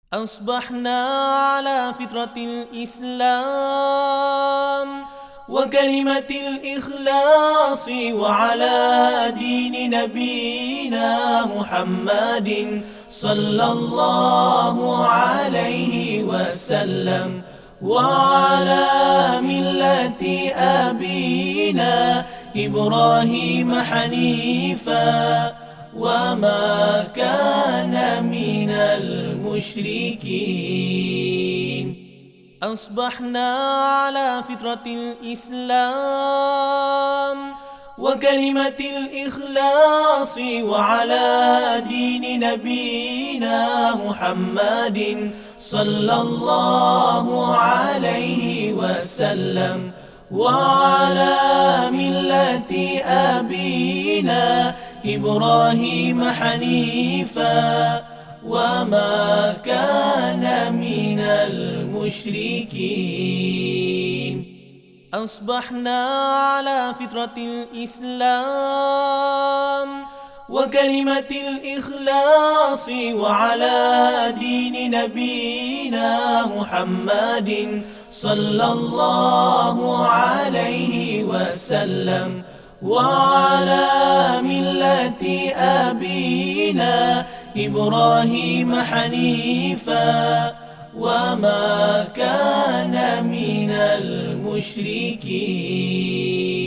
أصبحنا على فطرة الإسلام وكلمة الإخلاص، وعلى دين نبينا محمد صلى الله عليه وسلم، وعلى ملة أبينا إبراهيم حنيفا وما كان من المشركين. أصبحنا على فطرة الإسلام وكلمة الإخلاص، وعلى دين نبينا محمد صلى الله عليه وسلم، وعلى ملة أبينا إبراهيم حنيفا وما كان من المشركين. أصبحنا على فطرة الإسلام وكلمة الإخلاص، وعلى دين نبينا محمد صلى الله عليه وسلم، وعلى ملة أبينا إبراهيم حنيفا وما كان من المشركين.